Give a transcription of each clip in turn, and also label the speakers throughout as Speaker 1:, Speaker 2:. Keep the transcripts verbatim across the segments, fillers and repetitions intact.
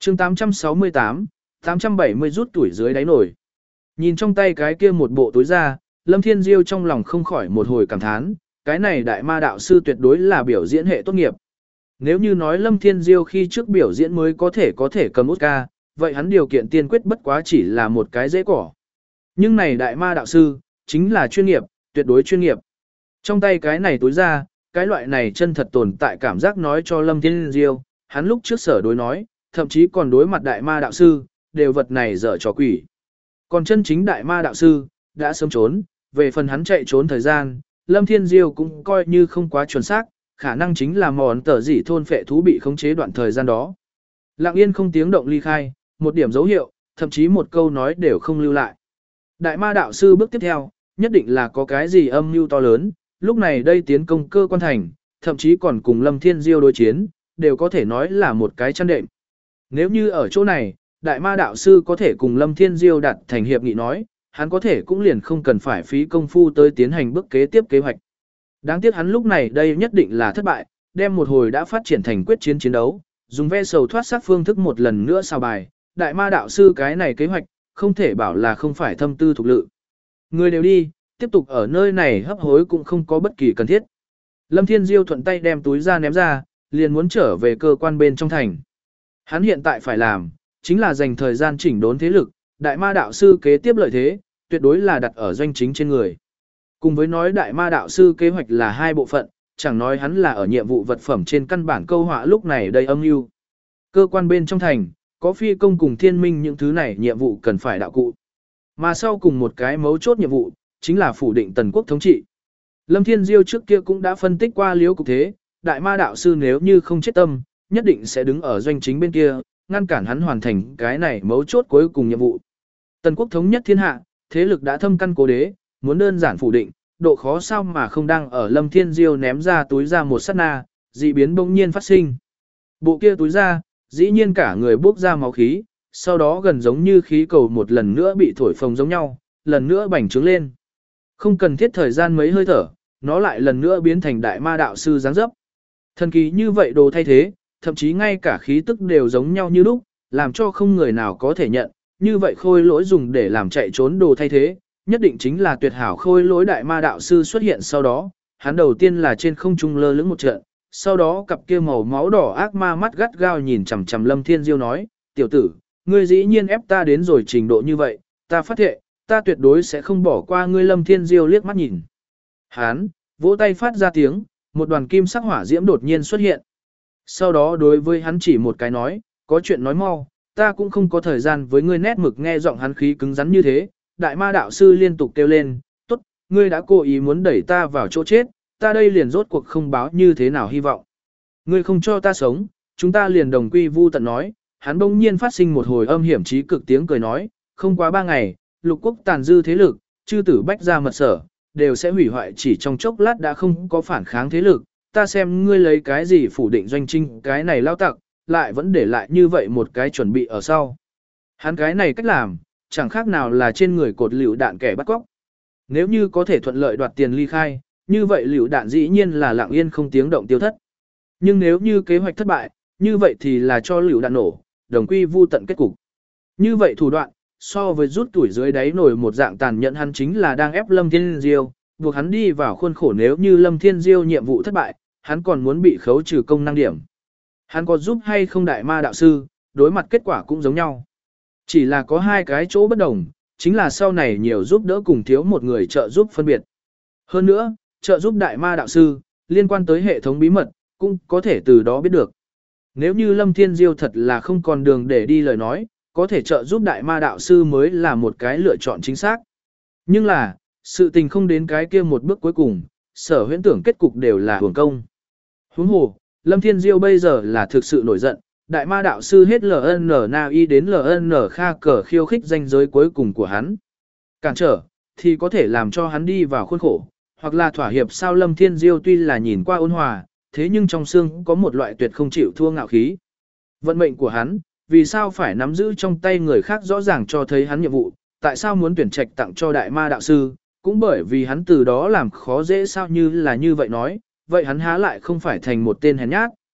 Speaker 1: chương tám trăm sáu mươi tám, tám trăm bảy mươi rút tuổi dưới đáy nổi. Nhìn trong tay cái kia một bộ túi ra, Lâm Thiên Diêu trong lòng không khỏi một hồi cảm thán, cái này đại ma đạo sư tuyệt đối là biểu diễn hệ tốt nghiệp. Nếu như nói Lâm Thiên Diêu khi trước biểu diễn mới có thể có thể cầm Oscar, vậy hắn điều kiện tiên quyết bất quá chỉ là một cái dễ cỏ. Nhưng này đại ma đạo sư, chính là chuyên nghiệp, tuyệt đối chuyên nghiệp. Trong tay cái này túi ra, cái loại này chân thật tồn tại cảm giác nói cho Lâm Thiên Diêu, hắn lúc trước sở đối nói, thậm chí còn đối mặt đại ma đạo sư, đều vật này dở trò quỷ. Còn chân chính đại ma đạo sư, đã sớm trốn, về phần hắn chạy trốn thời gian, Lâm Thiên Diêu cũng coi như không quá chuẩn xác, khả năng chính là mòn tờ dị thôn phệ thú bị khống chế đoạn thời gian đó. Lặng yên không tiếng động ly khai, một điểm dấu hiệu, thậm chí một câu nói đều không lưu lại. Đại ma đạo sư bước tiếp theo, nhất định là có cái gì âm mưu to lớn, lúc này đây tiến công cơ quan thành, thậm chí còn cùng Lâm Thiên Diêu đối chiến, đều có thể nói là một cái chăn đệm. Nếu như ở chỗ này, đại ma đạo sư có thể cùng Lâm Thiên Diêu đặt thành hiệp nghị nói, hắn có thể cũng liền không cần phải phí công phu tới tiến hành bước kế tiếp kế hoạch. Đáng tiếc hắn lúc này đây nhất định là thất bại, đem một hồi đã phát triển thành quyết chiến chiến đấu, dùng ve sầu thoát sát phương thức một lần nữa xào bài, đại ma đạo sư cái này kế hoạch, không thể bảo là không phải thâm tư thuộc lự. Người đều đi, tiếp tục ở nơi này hấp hối cũng không có bất kỳ cần thiết. Lâm Thiên Diêu thuận tay đem túi ra ném ra, liền muốn trở về cơ quan bên trong thành. Hắn hiện tại phải làm, chính là dành thời gian chỉnh đốn thế lực, đại ma đạo sư kế tiếp lợi thế, tuyệt đối là đặt ở doanh chính trên người. Cùng với nói đại ma đạo sư kế hoạch là hai bộ phận, chẳng nói hắn là ở nhiệm vụ vật phẩm trên căn bản câu họa lúc này đầy âm mưu. Cơ quan bên trong thành, có phi công cùng thiên minh những thứ này nhiệm vụ cần phải đạo cụ. Mà sau cùng một cái mấu chốt nhiệm vụ, chính là phủ định tần quốc thống trị. Lâm Thiên Diêu trước kia cũng đã phân tích qua liếu cục thế, đại ma đạo sư nếu như không chết tâm, nhất định sẽ đứng ở doanh chính bên kia, ngăn cản hắn hoàn thành cái này mấu chốt cuối cùng nhiệm vụ. Tần quốc thống nhất thiên hạ, thế lực đã thâm căn cố đế, muốn đơn giản phủ định, độ khó sao mà không đang ở Lâm Thiên Diêu ném ra túi ra một sát na, dị biến bỗng nhiên phát sinh. Bộ kia túi ra, dĩ nhiên cả người bốc ra máu khí, sau đó gần giống như khí cầu một lần nữa bị thổi phồng giống nhau, lần nữa bành trướng lên. Không cần thiết thời gian mấy hơi thở, nó lại lần nữa biến thành đại ma đạo sư dáng dấp. Thần kỳ như vậy đồ thay thế, thậm chí ngay cả khí tức đều giống nhau như lúc, làm cho không người nào có thể nhận, như vậy khôi lỗi dùng để làm chạy trốn đồ thay thế, nhất định chính là tuyệt hảo khôi lỗi đại ma đạo sư xuất hiện sau đó, hắn đầu tiên là trên không trung lơ lửng một trận, sau đó cặp kia màu máu đỏ ác ma mắt gắt gao nhìn chằm chằm Lâm Thiên Diêu nói, tiểu tử, ngươi dĩ nhiên ép ta đến rồi trình độ như vậy, ta phát thệ, ta tuyệt đối sẽ không bỏ qua ngươi. Lâm Thiên Diêu liếc mắt nhìn. Hắn, vỗ tay phát ra tiếng, một đoàn kim sắc hỏa diễm đột nhiên xuất hiện. Sau đó đối với hắn chỉ một cái nói, có chuyện nói mau, ta cũng không có thời gian với ngươi. Nét mực nghe giọng hắn khí cứng rắn như thế, đại ma đạo sư liên tục kêu lên, tốt, ngươi đã cố ý muốn đẩy ta vào chỗ chết, ta đây liền rốt cuộc không báo như thế nào hy vọng. Ngươi không cho ta sống, chúng ta liền đồng quy vu tận nói. Hắn bỗng nhiên phát sinh một hồi âm hiểm trí cực tiếng cười nói, không quá ba ngày, lục quốc tàn dư thế lực, chư tử bách ra mật sở, đều sẽ hủy hoại chỉ trong chốc lát đã không có phản kháng thế lực, ta xem ngươi lấy cái gì phủ định doanh trinh cái này lao tặc, lại vẫn để lại như vậy một cái chuẩn bị ở sau. Hắn cái này cách làm, chẳng khác nào là trên người cột liều đạn kẻ bắt cóc. Nếu như có thể thuận lợi đoạt tiền ly khai, như vậy liều đạn dĩ nhiên là lặng yên không tiếng động tiêu thất. Nhưng nếu như kế hoạch thất bại, như vậy thì là cho liều đạn nổ, đồng quy vu tận kết cục. Như vậy thủ đoạn, so với rút tuổi dưới đáy nổi một dạng tàn nhẫn, hắn chính là đang ép Lâm Thiên Diêu, buộc hắn đi vào khuôn khổ. Nếu như Lâm Thiên Diêu nhiệm vụ thất bại, hắn còn muốn bị khấu trừ công năng điểm. Hắn có giúp hay không đại ma đạo sư, đối mặt kết quả cũng giống nhau. Chỉ là có hai cái chỗ bất đồng, chính là sau này nhiều giúp đỡ cùng thiếu một người trợ giúp phân biệt. Hơn nữa, trợ giúp đại ma đạo sư, liên quan tới hệ thống bí mật, cũng có thể từ đó biết được. Nếu như Lâm Thiên Diêu thật là không còn đường để đi lời nói, có thể trợ giúp đại ma đạo sư mới là một cái lựa chọn chính xác. Nhưng là, sự tình không đến cái kia một bước cuối cùng, sở huyễn tưởng kết cục đều là hưởng công. Huống hồ, Lâm Thiên Diêu bây giờ là thực sự nổi giận, đại ma đạo sư hết lờ en na i đến lờ en kha cờ khiêu khích danh giới cuối cùng của hắn. Cản trở, thì có thể làm cho hắn đi vào khuôn khổ, hoặc là thỏa hiệp. Sao Lâm Thiên Diêu tuy là nhìn qua ôn hòa, thế nhưng trong xương có một loại tuyệt không chịu thua ngạo khí. Vận mệnh của hắn, vì sao phải nắm giữ trong tay người khác rõ ràng cho thấy hắn nhiệm vụ, tại sao muốn tuyển trạch tặng cho đại ma đạo sư, cũng bởi vì hắn từ đó làm khó dễ. Sao như là như vậy nói, vậy hắn há lại không phải thành một tên hèn nhát,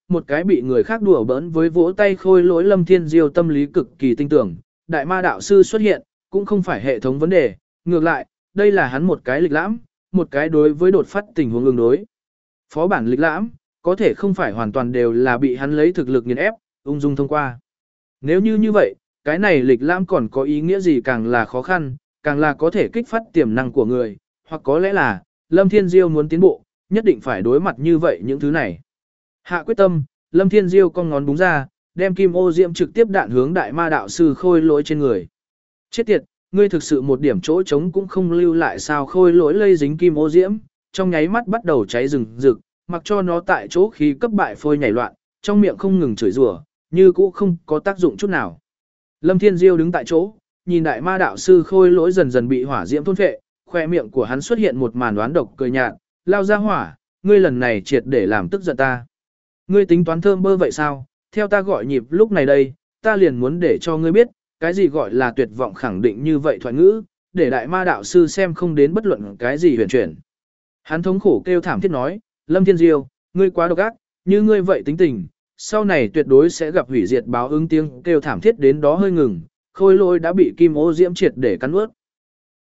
Speaker 1: một cái bị người khác đùa bỡn với vỗ tay khôi lỗi Lâm Thiên Diêu tâm lý cực kỳ tinh tưởng, đại ma đạo sư xuất hiện, cũng không phải hệ thống vấn đề, ngược lại, đây là hắn một cái lịch lãm, một cái đối với đột phát tình huống ứng đối. Phó bản lịch lãm, có thể không phải hoàn toàn đều là bị hắn lấy thực lực nghiền ép, ung dung thông qua. Nếu như như vậy, cái này lịch lãm còn có ý nghĩa gì càng là khó khăn, càng là có thể kích phát tiềm năng của người, hoặc có lẽ là, Lâm Thiên Diêu muốn tiến bộ, nhất định phải đối mặt như vậy những thứ này. Hạ quyết tâm, Lâm Thiên Diêu cong ngón búng ra, đem kim ô diễm trực tiếp đạn hướng đại ma đạo sư khôi lỗi trên người. Chết tiệt, ngươi thực sự một điểm chỗ trống cũng không lưu lại sao khôi lỗi lây dính kim ô diễm, trong nháy mắt bắt đầu cháy rừng rực, mặc cho nó tại chỗ khí cấp bại phôi nhảy loạn, trong miệng không ngừng chửi rủa, như cũ không có tác dụng chút nào. Lâm Thiên Diêu đứng tại chỗ, nhìn đại ma đạo sư khôi lỗi dần dần bị hỏa diễm thôn phệ, khoe miệng của hắn xuất hiện một màn đoán độc cười nhạt, lao ra hỏa, ngươi lần này triệt để làm tức giận ta. Ngươi tính toán thơm bơ vậy sao, theo ta gọi nhịp lúc này đây, ta liền muốn để cho ngươi biết, cái gì gọi là tuyệt vọng khẳng định như vậy thoại ngữ, để đại ma đạo sư xem không đến bất luận cái gì huyền chuyển. Hắn thống khổ kêu thảm thiết nói, Lâm Thiên Diêu, ngươi quá độc ác, như ngươi vậy tính tình, sau này tuyệt đối sẽ gặp hủy diệt báo ứng tiếng kêu thảm thiết đến đó hơi ngừng, khôi lỗi đã bị kim ô diễm triệt để cắn ướt.